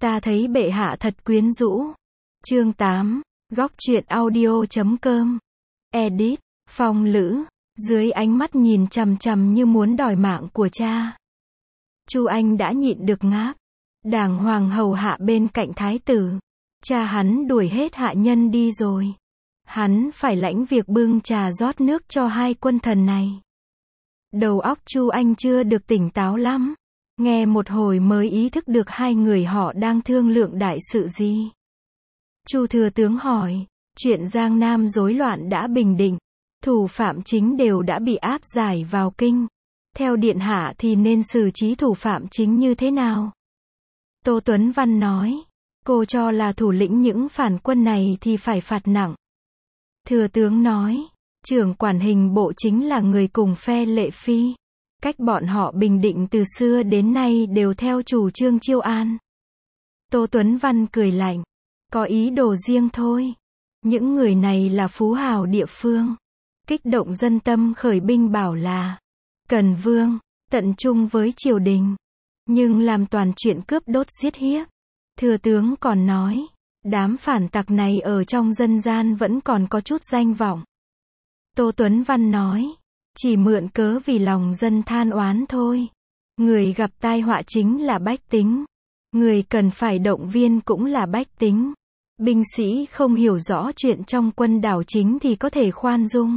Ta thấy bệ hạ thật quyến rũ. Chương 8, góc truyện audio.com. Edit, Phong Lữ, dưới ánh mắt nhìn chằm chằm như muốn đòi mạng của cha. Chu Anh đã nhịn được ngáp, đàng hoàng hầu hạ bên cạnh thái tử. Cha hắn đuổi hết hạ nhân đi rồi. Hắn phải lãnh việc bưng trà rót nước cho hai quân thần này. Đầu óc Chu Anh chưa được tỉnh táo lắm. Nghe một hồi mới ý thức được hai người họ đang thương lượng đại sự gì. Chu thừa tướng hỏi, chuyện Giang Nam rối loạn đã bình định, thủ phạm chính đều đã bị áp giải vào kinh. Theo điện hạ thì nên xử trí thủ phạm chính như thế nào? Tô Tuấn Văn nói, cô cho là thủ lĩnh những phản quân này thì phải phạt nặng. Thừa tướng nói, trưởng quản hình bộ chính là người cùng phe Lệ Phi. Cách bọn họ bình định từ xưa đến nay đều theo chủ trương chiêu an. Tô Tuấn Văn cười lạnh, có ý đồ riêng thôi. Những người này là phú hào địa phương, kích động dân tâm khởi binh bảo là Cần Vương, tận trung với triều đình, nhưng làm toàn chuyện cướp đốt giết hiếp. Thừa tướng còn nói, đám phản tặc này ở trong dân gian vẫn còn có chút danh vọng. Tô Tuấn Văn nói, chỉ mượn cớ vì lòng dân than oán thôi. Người gặp tai họa chính là bách tính. Người cần phải động viên cũng là bách tính. Binh sĩ không hiểu rõ chuyện trong quân đảo chính thì có thể khoan dung.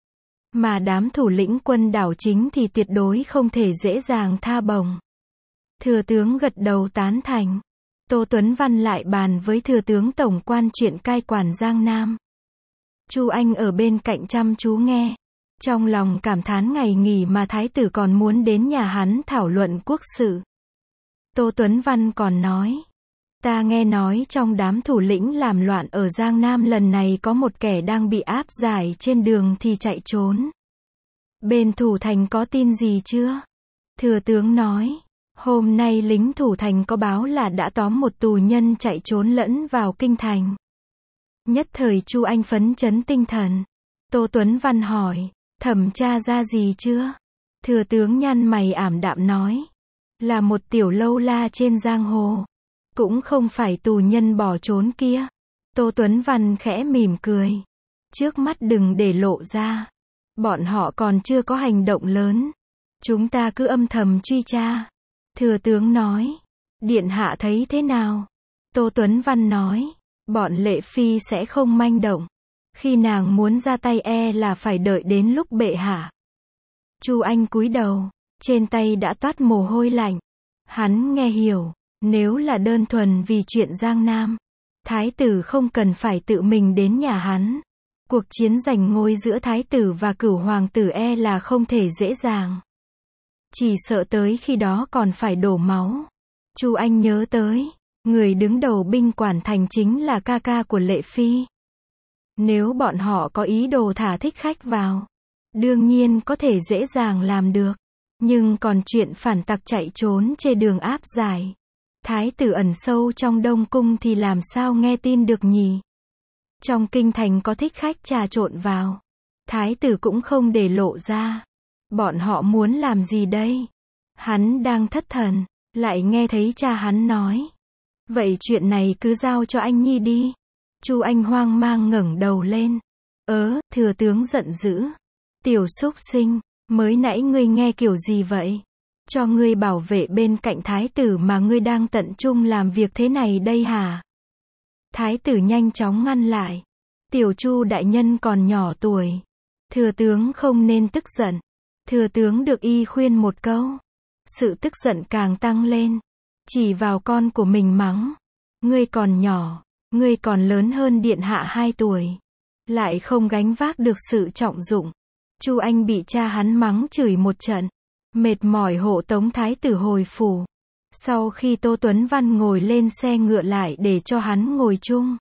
Mà đám thủ lĩnh quân đảo chính thì tuyệt đối không thể dễ dàng tha bổng. Thừa tướng gật đầu tán thành. Tô Tuấn Văn lại bàn với thừa tướng tổng quan chuyện cai quản Giang Nam. Chu Anh ở bên cạnh chăm chú nghe. Trong lòng cảm thán ngày nghỉ mà thái tử còn muốn đến nhà hắn thảo luận quốc sự. Tô Tuấn Văn còn nói, ta nghe nói trong đám thủ lĩnh làm loạn ở Giang Nam lần này có một kẻ đang bị áp giải trên đường thì chạy trốn. Bên thủ thành có tin gì chưa? Thừa tướng nói, hôm nay lính thủ thành có báo là đã tóm một tù nhân chạy trốn lẫn vào kinh thành. Nhất thời Chu Anh phấn chấn tinh thần. Tô Tuấn Văn hỏi, thẩm tra ra gì chưa? Thừa tướng nhăn mày ảm đạm nói, là một tiểu lâu la trên giang hồ, cũng không phải tù nhân bỏ trốn kia. Tô Tuấn Văn khẽ mỉm cười, trước mắt đừng để lộ ra, bọn họ còn chưa có hành động lớn, chúng ta cứ âm thầm truy tra. Thừa tướng nói, điện hạ thấy thế nào? Tô Tuấn Văn nói, bọn Lệ Phi sẽ không manh động. Khi nàng muốn ra tay là phải đợi đến lúc bệ hạ. Chu Anh cúi đầu, trên tay đã toát mồ hôi lạnh. Hắn nghe hiểu, nếu là đơn thuần vì chuyện Giang Nam, thái tử không cần phải tự mình đến nhà hắn. Cuộc chiến giành ngôi giữa thái tử và cửu hoàng tử là không thể dễ dàng. Chỉ sợ tới khi đó còn phải đổ máu. Chu Anh nhớ tới, người đứng đầu binh quản thành chính là ca ca của Lệ Phi. Nếu bọn họ có ý đồ thả thích khách vào, đương nhiên có thể dễ dàng làm được. Nhưng còn chuyện phản tặc chạy trốn trên đường áp giải, thái tử ẩn sâu trong Đông Cung thì làm sao nghe tin được nhỉ? Trong kinh thành có thích khách trà trộn vào, thái tử cũng không để lộ ra. Bọn họ muốn làm gì đây? Hắn đang thất thần, lại nghe thấy cha hắn nói, vậy chuyện này cứ giao cho anh Nhi đi. Chu Anh hoang mang ngẩng đầu lên. Thừa tướng giận dữ. Tiểu súc sinh, mới nãy ngươi nghe kiểu gì vậy? Cho ngươi bảo vệ bên cạnh thái tử mà ngươi đang tận trung làm việc thế này đây hả? Thái tử nhanh chóng ngăn lại. Tiểu Chu đại nhân còn nhỏ tuổi. Thừa tướng không nên tức giận. Thừa tướng được y khuyên một câu. Sự tức giận càng tăng lên. Chỉ vào con của mình mắng. Ngươi còn nhỏ. Ngươi còn lớn hơn điện hạ 2 tuổi. Lại không gánh vác được sự trọng dụng. Chu Anh bị cha hắn mắng chửi một trận. Mệt mỏi hộ tống thái tử hồi phủ. Sau khi Tô Tuấn Văn ngồi lên xe ngựa lại để cho hắn ngồi chung.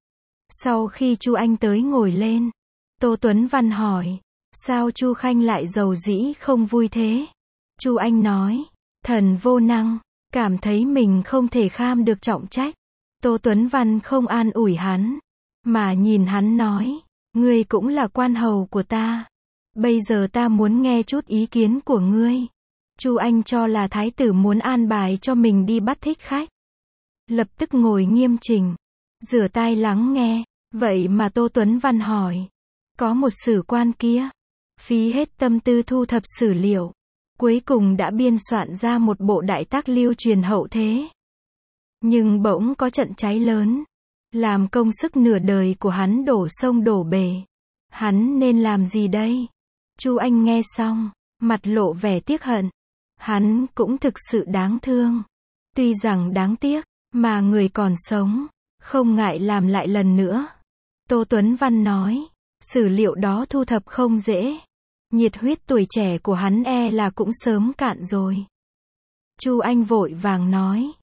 Sau khi Chu Anh tới ngồi lên, Tô Tuấn Văn hỏi, sao Chu Khanh lại giàu dĩ không vui thế? Chu Anh nói, thần vô năng, cảm thấy mình không thể kham được trọng trách. Tô Tuấn Văn không an ủi hắn, mà nhìn hắn nói, ngươi cũng là quan hầu của ta. Bây giờ ta muốn nghe chút ý kiến của ngươi. Chu Anh cho là thái tử muốn an bài cho mình đi bắt thích khách. lập tức ngồi nghiêm chỉnh, rửa tai lắng nghe. Vậy mà Tô Tuấn Văn hỏi, có một sử quan kia, phí hết tâm tư thu thập sử liệu, cuối cùng đã biên soạn ra một bộ đại tác lưu truyền hậu thế. Nhưng bỗng có trận cháy lớn, làm công sức nửa đời của hắn đổ sông đổ bể. Hắn nên làm gì đây? Chu Anh nghe xong, mặt lộ vẻ tiếc hận. Hắn cũng thực sự đáng thương. Tuy rằng đáng tiếc, mà người còn sống, không ngại làm lại lần nữa. Tô Tuấn Văn nói, sử liệu đó thu thập không dễ. Nhiệt huyết tuổi trẻ của hắn là cũng sớm cạn rồi. Chu Anh vội vàng nói,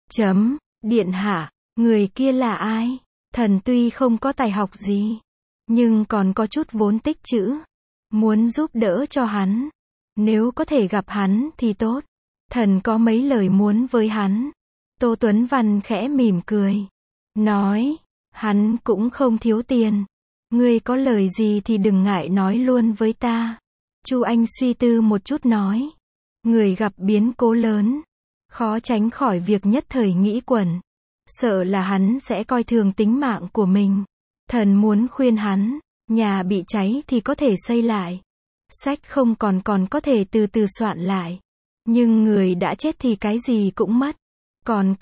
điện hạ, người kia là ai? Thần tuy không có tài học gì, nhưng còn có chút vốn tích trữ, muốn giúp đỡ cho hắn. Nếu có thể gặp hắn thì tốt. Thần có mấy lời muốn với hắn. Tô Tuấn Văn khẽ mỉm cười, nói, hắn cũng không thiếu tiền. Ngươi có lời gì thì đừng ngại nói luôn với ta. Chu Anh suy tư một chút nói, người gặp biến cố lớn, khó tránh khỏi việc nhất thời nghĩ quẩn. Sợ là hắn sẽ coi thường tính mạng của mình. Thần muốn khuyên hắn, nhà bị cháy thì có thể xây lại. Sách không còn có thể từ từ soạn lại. Nhưng người đã chết thì cái gì cũng mất. Còn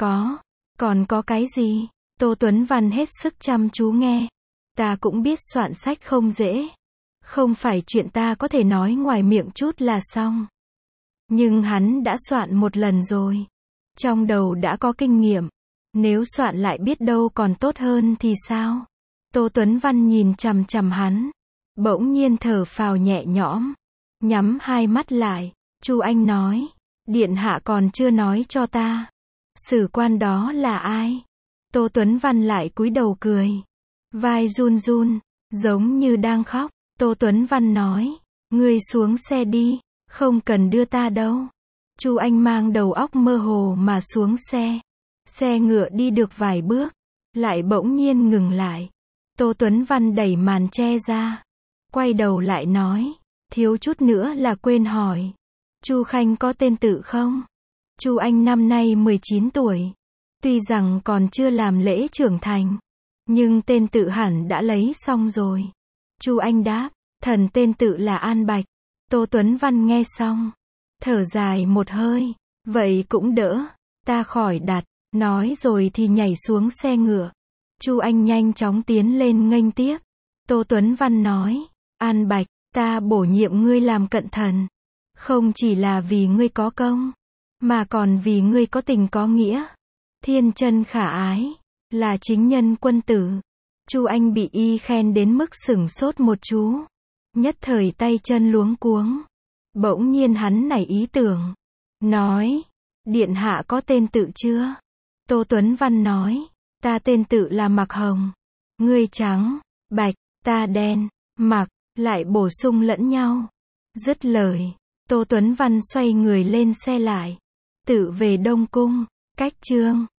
có cái gì? Tô Tuấn Văn hết sức chăm chú nghe. Ta cũng biết soạn sách không dễ. Không phải chuyện ta có thể nói ngoài miệng chút là xong. Nhưng hắn đã soạn một lần rồi. Trong đầu đã có kinh nghiệm. Nếu soạn lại biết đâu còn tốt hơn thì sao? Tô Tuấn Văn nhìn chằm chằm hắn. Bỗng nhiên thở phào nhẹ nhõm. Nhắm hai mắt lại. Chu Anh nói, điện hạ còn chưa nói cho ta. Sử quan đó là ai? Tô Tuấn Văn lại cúi đầu cười. Vai run run, giống như đang khóc. Tô Tuấn Văn nói, ngươi xuống xe đi, không cần đưa ta đâu. Chu Anh mang đầu óc mơ hồ mà xuống xe. Xe ngựa đi được vài bước, lại bỗng nhiên ngừng lại. Tô Tuấn Văn đẩy màn che ra, quay đầu lại nói, thiếu chút nữa là quên hỏi. Chu Khanh có tên tự không? Chu Anh năm nay 19 tuổi. Tuy rằng còn chưa làm lễ trưởng thành, nhưng tên tự hẳn đã lấy xong rồi. Chu Anh đáp, thần tên tự là An Bạch. Tô Tuấn Văn nghe xong, thở dài một hơi, vậy cũng đỡ, ta khỏi đặt. Nói rồi thì nhảy xuống xe ngựa. Chu Anh nhanh chóng tiến lên nghênh tiếp. Tô Tuấn Văn nói, An Bạch, ta bổ nhiệm ngươi làm cận thần. Không chỉ là vì ngươi có công, mà còn vì ngươi có tình có nghĩa. Thiên chân khả ái, là chính nhân quân tử. Chu Anh bị y khen đến mức sửng sốt một chú. Nhất thời tay chân luống cuống. Bỗng nhiên hắn nảy ý tưởng. Nói, điện hạ có tên tự chưa? Tô Tuấn Văn nói, ta tên tự là Mạc Hồng. Ngươi trắng, bạch, ta đen, mặc, lại bổ sung lẫn nhau. Dứt lời, Tô Tuấn Văn xoay người lên xe lại. Tự về Đông Cung, cách chương